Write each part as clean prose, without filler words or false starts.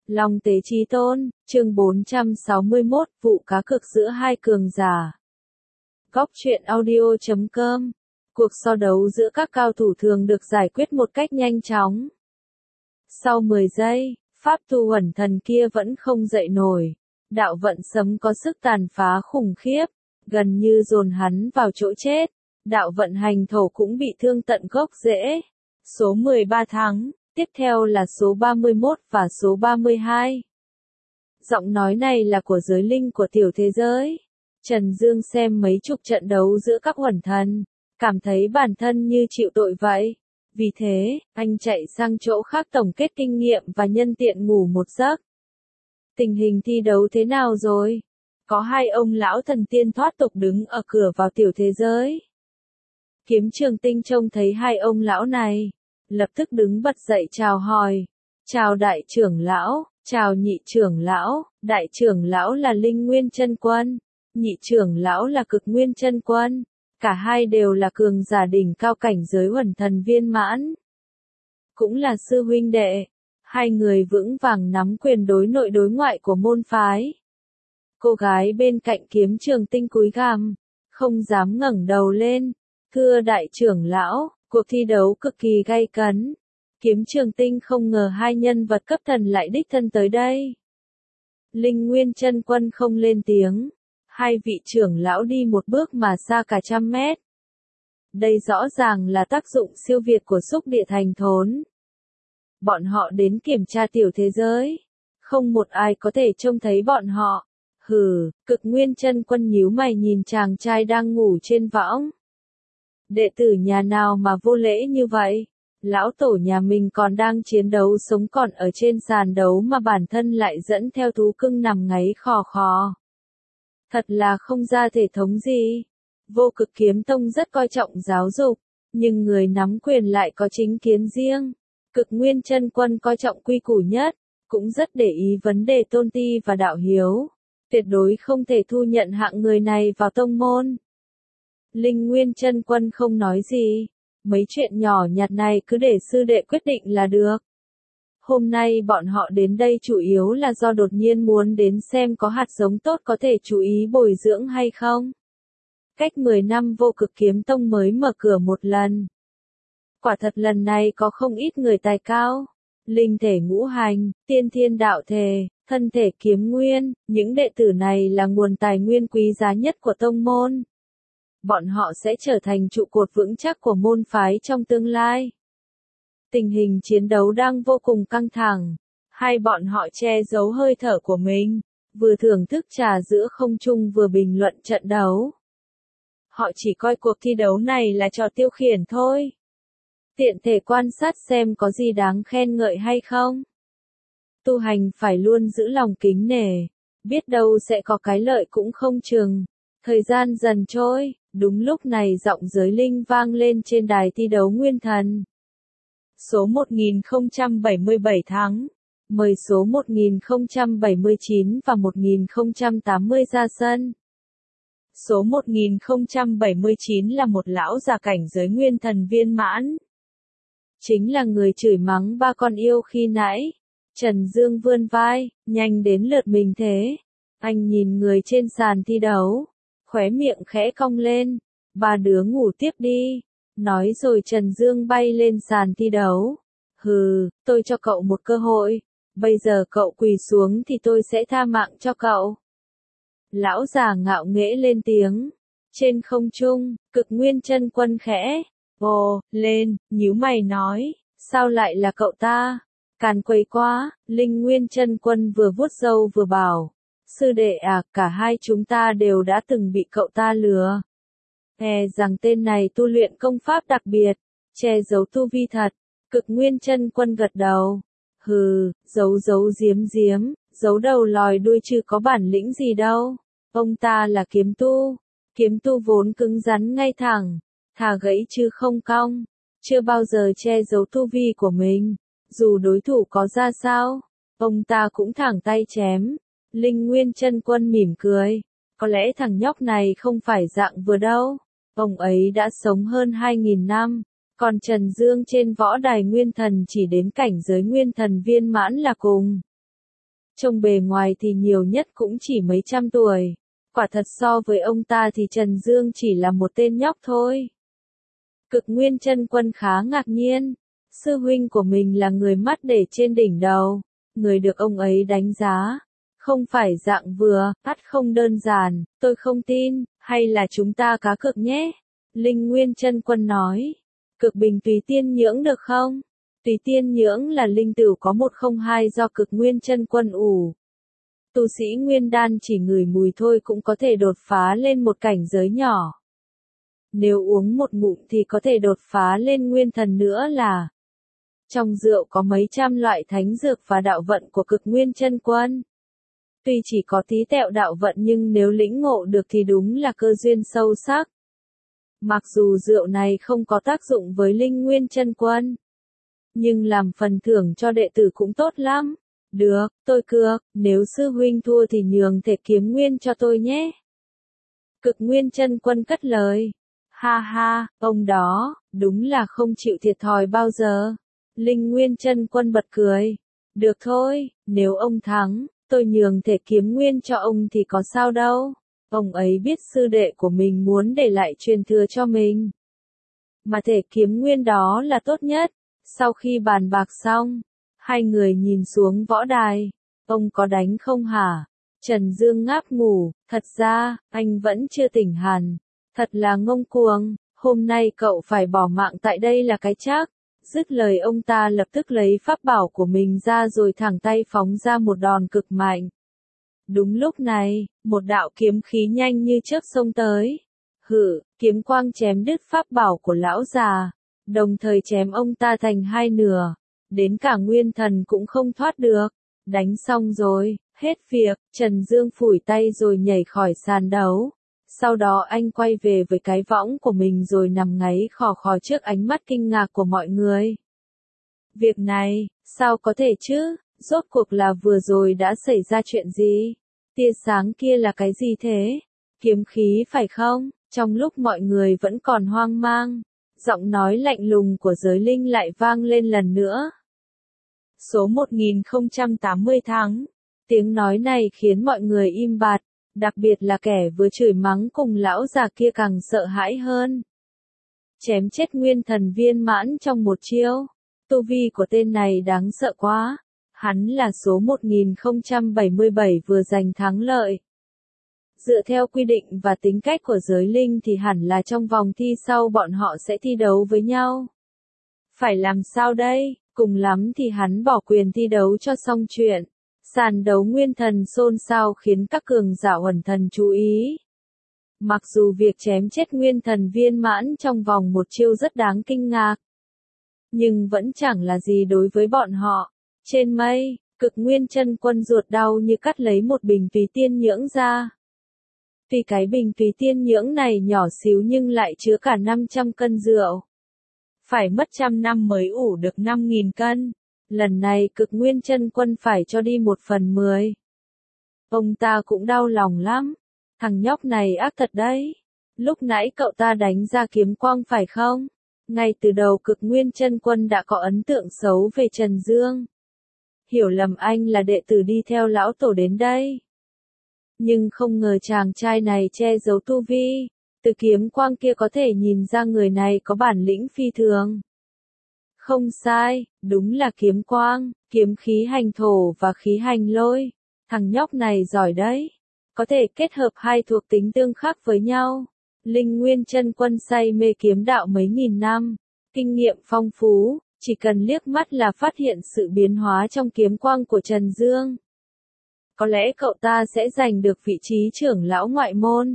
Long tế chí tôn, chương 461, vụ cá cược giữa hai cường giả. Góc truyện audio.com. Cuộc so đấu giữa các cao thủ thường được giải quyết một cách nhanh chóng. Sau 10 giây, pháp tu huẩn thần kia vẫn không dậy nổi. Đạo vận sấm có sức tàn phá khủng khiếp, gần như dồn hắn vào chỗ chết. Đạo vận hành thổ cũng bị thương tận gốc rễ. Số 13 thắng. Tiếp theo là số 31 và số 32. Giọng nói này là của giới linh của tiểu thế giới. Trần Dương xem mấy chục trận đấu giữa các huẩn thần, cảm thấy bản thân như chịu tội vậy. Vì thế, anh chạy sang chỗ khác tổng kết kinh nghiệm và nhân tiện ngủ một giấc. Tình hình thi đấu thế nào rồi? Có hai ông lão thần tiên thoát tục đứng ở cửa vào tiểu thế giới. Kiếm Trường Tinh trông thấy hai ông lão này, lập tức đứng bật dậy chào hỏi. Chào đại trưởng lão, chào nhị trưởng lão, đại trưởng lão là Linh Nguyên Chân Quân, nhị trưởng lão là Cực Nguyên Chân Quân, cả hai đều là cường giả đỉnh cao cảnh giới huẩn thần viên mãn. Cũng là sư huynh đệ, hai người vững vàng nắm quyền đối nội đối ngoại của môn phái. Cô gái bên cạnh Kiếm Trường Tinh cúi gằm, không dám ngẩng đầu lên. Thưa đại trưởng lão, cuộc thi đấu cực kỳ gay cấn. Kiếm Trường Tinh không ngờ hai nhân vật cấp thần lại đích thân tới đây. Linh Nguyên Chân Quân không lên tiếng. Hai vị trưởng lão đi một bước mà xa cả 100 mét. Đây rõ ràng là tác dụng siêu việt của xúc địa thành thốn. Bọn họ đến kiểm tra tiểu thế giới. Không một ai có thể trông thấy bọn họ. Hừ, Cực Nguyên Chân Quân nhíu mày nhìn chàng trai đang ngủ trên võng. Đệ tử nhà nào mà vô lễ như vậy? Lão tổ nhà mình còn đang chiến đấu sống còn ở trên sàn đấu mà bản thân lại dẫn theo thú cưng nằm ngáy khò khò. Thật là không ra thể thống gì. Vô Cực Kiếm Tông rất coi trọng giáo dục, nhưng người nắm quyền lại có chính kiến riêng. Cực Nguyên Chân Quân coi trọng quy củ nhất, cũng rất để ý vấn đề tôn ti và đạo hiếu. Tuyệt đối không thể thu nhận hạng người này vào tông môn. Linh Nguyên Chân Quân không nói gì, mấy chuyện nhỏ nhặt này cứ để sư đệ quyết định là được. Hôm nay bọn họ đến đây chủ yếu là do đột nhiên muốn đến xem có hạt giống tốt có thể chú ý bồi dưỡng hay không. Cách 10 năm Vô Cực Kiếm Tông mới mở cửa một lần. Quả thật lần này có không ít người tài cao. Linh thể ngũ hành, tiên thiên đạo thể, thân thể kiếm nguyên, những đệ tử này là nguồn tài nguyên quý giá nhất của tông môn. Bọn họ sẽ trở thành trụ cột vững chắc của môn phái trong tương lai. Tình hình chiến đấu đang vô cùng căng thẳng. Hai bọn họ che giấu hơi thở của mình, vừa thưởng thức trà giữa không trung vừa bình luận trận đấu. Họ chỉ coi cuộc thi đấu này là trò tiêu khiển thôi. Tiện thể quan sát xem có gì đáng khen ngợi hay không. Tu hành phải luôn giữ lòng kính nể, biết đâu sẽ có cái lợi cũng không chừng. Thời gian dần trôi, đúng lúc này giọng giới linh vang lên trên đài thi đấu nguyên thần. Số 1077 thắng, mời số 1079 và 1080 ra sân. Số 1079 là một lão già cảnh giới nguyên thần viên mãn. Chính là người chửi mắng ba con yêu khi nãy. Trần Dương vươn vai, nhanh đến lượt mình thế. Anh nhìn người trên sàn thi đấu, khóe miệng khẽ cong lên. Ba đứa ngủ tiếp đi. Nói rồi Trần Dương bay lên sàn thi đấu. Hừ, tôi cho cậu một cơ hội. Bây giờ cậu quỳ xuống thì tôi sẽ tha mạng cho cậu. Lão già ngạo nghễ lên tiếng. Trên không trung, Cực Nguyên Chân Quân khẽ ồ lên, nhíu mày nói, sao lại là cậu ta? Càn quấy quá. Linh Nguyên Chân Quân vừa vuốt râu vừa bảo, sư đệ à, cả hai chúng ta đều đã từng bị cậu ta lừa. E rằng tên này tu luyện công pháp đặc biệt, che giấu tu vi thật. Cực Nguyên Chân Quân gật đầu. Hừ, giấu giếm, giấu đầu lòi đuôi chứ có bản lĩnh gì đâu. Ông ta là kiếm tu vốn cứng rắn ngay thẳng, thà gãy chứ không cong, chưa bao giờ che giấu tu vi của mình. Dù đối thủ có ra sao, ông ta cũng thẳng tay chém. Linh Nguyên Chân Quân mỉm cười, có lẽ thằng nhóc này không phải dạng vừa đâu. Ông ấy đã sống hơn 2000 năm, còn Trần Dương trên võ đài nguyên thần chỉ đến cảnh giới nguyên thần viên mãn là cùng. Trông bề ngoài thì nhiều nhất cũng chỉ mấy trăm tuổi. Quả thật so với ông ta thì Trần Dương chỉ là một tên nhóc thôi. Cực Nguyên Chân Quân khá ngạc nhiên. Sư huynh của mình là người mắt để trên đỉnh đầu. Người được ông ấy đánh giá. Không phải dạng vừa, ắt không đơn giản, tôi không tin, hay là chúng ta cá cược nhé. Linh Nguyên Chân Quân nói. Cực bình tùy tiên nhưỡng được không? Tùy tiên nhưỡng là linh tửu có 102 do Cực Nguyên Chân Quân ủ. Tu sĩ Nguyên Đan chỉ ngửi mùi thôi cũng có thể đột phá lên một cảnh giới nhỏ. Nếu uống một ngụm thì có thể đột phá lên nguyên thần nữa là. Trong rượu có mấy trăm loại thánh dược và đạo vận của Cực Nguyên Chân Quân. Tuy chỉ có tí tẹo đạo vận nhưng nếu lĩnh ngộ được thì đúng là cơ duyên sâu sắc. Mặc dù rượu này không có tác dụng với Linh Nguyên Chân Quân, nhưng làm phần thưởng cho đệ tử cũng tốt lắm. Được, tôi cược, nếu sư huynh thua thì nhường thể kiếm nguyên cho tôi nhé. Cực Nguyên Chân Quân cất lời. Ha ha, ông đó, đúng là không chịu thiệt thòi bao giờ. Linh Nguyên Chân Quân bật cười. Được thôi, nếu ông thắng, tôi nhường thể kiếm nguyên cho ông thì có sao đâu. Ông ấy biết sư đệ của mình muốn để lại truyền thừa cho mình. Mà thể kiếm nguyên đó là tốt nhất. Sau khi bàn bạc xong, hai người nhìn xuống võ đài. Ông có đánh không hả? Trần Dương ngáp ngủ, thật ra, anh vẫn chưa tỉnh hẳn. Thật là ngông cuồng, hôm nay cậu phải bỏ mạng tại đây là cái chắc. Dứt lời ông ta lập tức lấy pháp bảo của mình ra rồi thẳng tay phóng ra một đòn cực mạnh. Đúng lúc này, một đạo kiếm khí nhanh như chớp xông tới. Hự, kiếm quang chém đứt pháp bảo của lão già, đồng thời chém ông ta thành hai nửa. Đến cả nguyên thần cũng không thoát được. Đánh xong rồi, hết việc, Trần Dương phủi tay rồi nhảy khỏi sàn đấu. Sau đó anh quay về với cái võng của mình rồi nằm ngáy khò khò trước ánh mắt kinh ngạc của mọi người. Việc này, sao có thể chứ? Rốt cuộc là vừa rồi đã xảy ra chuyện gì? Tia sáng kia là cái gì thế? Kiếm khí phải không? Trong lúc mọi người vẫn còn hoang mang, giọng nói lạnh lùng của giới linh lại vang lên lần nữa. Số 1080 thắng. Tiếng nói này khiến mọi người im bặt, đặc biệt là kẻ vừa chửi mắng cùng lão già kia càng sợ hãi hơn. Chém chết nguyên thần viên mãn trong một chiêu. Tu vi của tên này đáng sợ quá. Hắn là số 1077 vừa giành thắng lợi. Dựa theo quy định và tính cách của giới linh thì hẳn là trong vòng thi sau bọn họ sẽ thi đấu với nhau. Phải làm sao đây? Cùng lắm thì hắn bỏ quyền thi đấu cho xong chuyện. Sàn đấu nguyên thần xôn xao khiến các cường giả Uẩn Thần chú ý. Mặc dù việc chém chết nguyên thần viên mãn trong vòng một chiêu rất đáng kinh ngạc, nhưng vẫn chẳng là gì đối với bọn họ. Trên mây, Cực Nguyên Chân Quân ruột đau như cắt lấy một bình tùy tiên nhưỡng ra. Tuy cái bình tùy tiên nhưỡng này nhỏ xíu nhưng lại chứa cả 500 cân rượu. Phải mất 100 năm mới ủ được 5.000 cân. Lần này Cực Nguyên Chân Quân phải cho đi 1/10. Ông ta cũng đau lòng lắm. Thằng nhóc này ác thật đấy. Lúc nãy cậu ta đánh ra kiếm quang phải không? Ngay từ đầu Cực Nguyên Chân Quân đã có ấn tượng xấu về Trần Dương. Hiểu lầm anh là đệ tử đi theo lão tổ đến đây. Nhưng không ngờ chàng trai này che giấu tu vi. Từ kiếm quang kia có thể nhìn ra người này có bản lĩnh phi thường. Không sai, đúng là kiếm quang, kiếm khí hành thổ và khí hành lôi. Thằng nhóc này giỏi đấy. Có thể kết hợp hai thuộc tính tương khắc với nhau. Linh Nguyên Chân Quân say mê kiếm đạo mấy nghìn năm. Kinh nghiệm phong phú, chỉ cần liếc mắt là phát hiện sự biến hóa trong kiếm quang của Trần Dương. Có lẽ cậu ta sẽ giành được vị trí trưởng lão ngoại môn.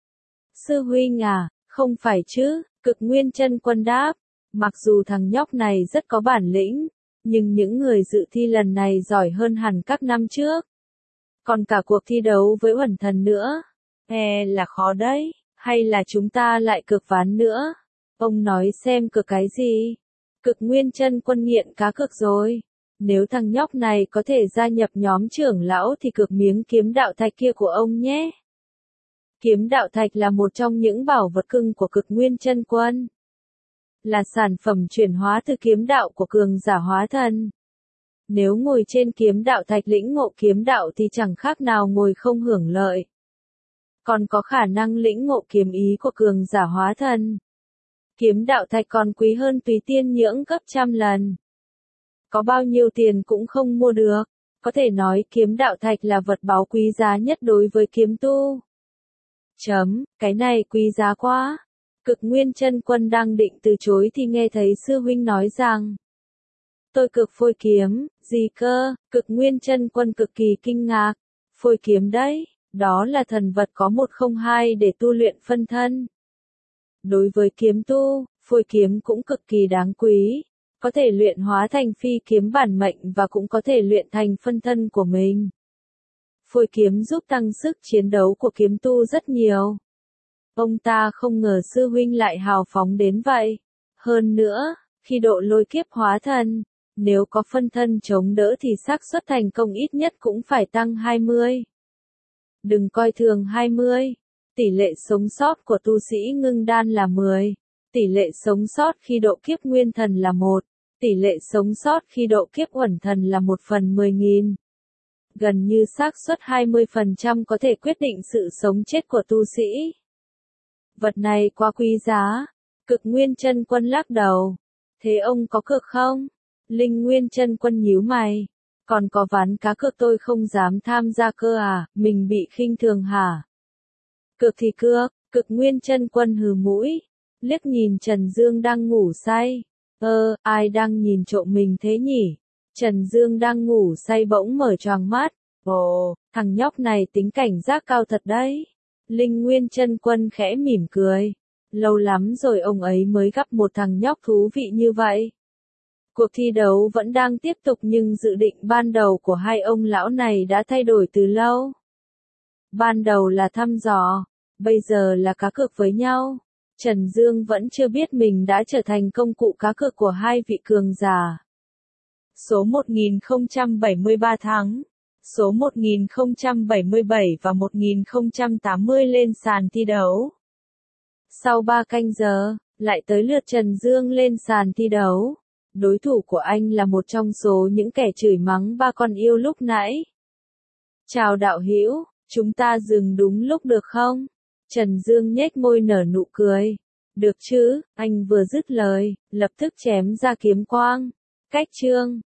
Sư huynh à, không phải chứ, Cực Nguyên Chân Quân đáp. Mặc dù thằng nhóc này rất có bản lĩnh, nhưng những người dự thi lần này giỏi hơn hẳn các năm trước. Còn cả cuộc thi đấu với Uẩn Thần nữa. Là khó đấy, hay là chúng ta lại cược ván nữa? Ông nói xem cược cái gì? Cực Nguyên Chân Quân nghiện cá cược rồi. Nếu thằng nhóc này có thể gia nhập nhóm trưởng lão thì cược miếng kiếm đạo thạch kia của ông nhé. Kiếm đạo thạch là một trong những bảo vật cưng của Cực Nguyên Chân Quân. Là sản phẩm chuyển hóa từ kiếm đạo của cường giả hóa thần. Nếu ngồi trên kiếm đạo thạch lĩnh ngộ kiếm đạo thì chẳng khác nào ngồi không hưởng lợi. Còn có khả năng lĩnh ngộ kiếm ý của cường giả hóa thần. Kiếm đạo thạch còn quý hơn Túy Tiên Nhưỡng gấp trăm lần. Có bao nhiêu tiền cũng không mua được. Có thể nói kiếm đạo thạch là vật báu quý giá nhất đối với kiếm tu. Cái này quý giá quá. Cực Nguyên Chân Quân đang định từ chối thì nghe thấy sư huynh nói rằng: Tôi cực phôi kiếm, gì cơ? Cực Nguyên Chân Quân cực kỳ kinh ngạc. Phôi kiếm đấy, đó là thần vật có 102 để tu luyện phân thân. Đối với kiếm tu, phôi kiếm cũng cực kỳ đáng quý. Có thể luyện hóa thành phi kiếm bản mệnh và cũng có thể luyện thành phân thân của mình. Phôi kiếm giúp tăng sức chiến đấu của kiếm tu rất nhiều. Ông ta không ngờ sư huynh lại hào phóng đến vậy. Hơn nữa, khi độ lôi kiếp hóa thần, nếu có phân thân chống đỡ thì xác suất thành công ít nhất cũng phải tăng 20. Đừng coi thường 20. Tỷ lệ sống sót của tu sĩ ngưng đan là 10. Tỷ lệ sống sót khi độ kiếp nguyên thần là 1. Tỷ lệ sống sót khi độ kiếp uẩn thần là 1/10.000. Gần như xác suất 20% có thể quyết định sự sống chết của tu sĩ. Vật này quá quý giá. Cực Nguyên Chân Quân lắc đầu. Thế ông có cược không? Linh Nguyên Chân Quân nhíu mày. Còn có ván cá cược tôi không dám tham gia cơ à, mình bị khinh thường hả? Cược thì cược, Cực Nguyên Chân Quân hừ mũi. Liếc nhìn Trần Dương đang ngủ say. Ai đang nhìn trộm mình thế nhỉ? Trần Dương đang ngủ say bỗng mở choàng mắt. Ồ, thằng nhóc này tính cảnh giác cao thật đấy. Linh Nguyên Chân Quân khẽ mỉm cười. Lâu lắm rồi ông ấy mới gặp một thằng nhóc thú vị như vậy. Cuộc thi đấu vẫn đang tiếp tục nhưng dự định ban đầu của hai ông lão này đã thay đổi từ lâu. Ban đầu là thăm dò, bây giờ là cá cược với nhau. Trần Dương vẫn chưa biết mình đã trở thành công cụ cá cược của hai vị cường giả. Số 1073 thắng, số 1077 và 1080 lên sàn thi đấu. Sau 3 canh giờ, lại tới lượt Trần Dương lên sàn thi đấu. Đối thủ của anh là một trong số những kẻ chửi mắng ba con yêu lúc nãy. Chào đạo hữu, chúng ta dừng đúng lúc được không? Trần Dương nhếch môi nở nụ cười. Được chứ, anh vừa dứt lời, lập tức chém ra kiếm quang. Cách chương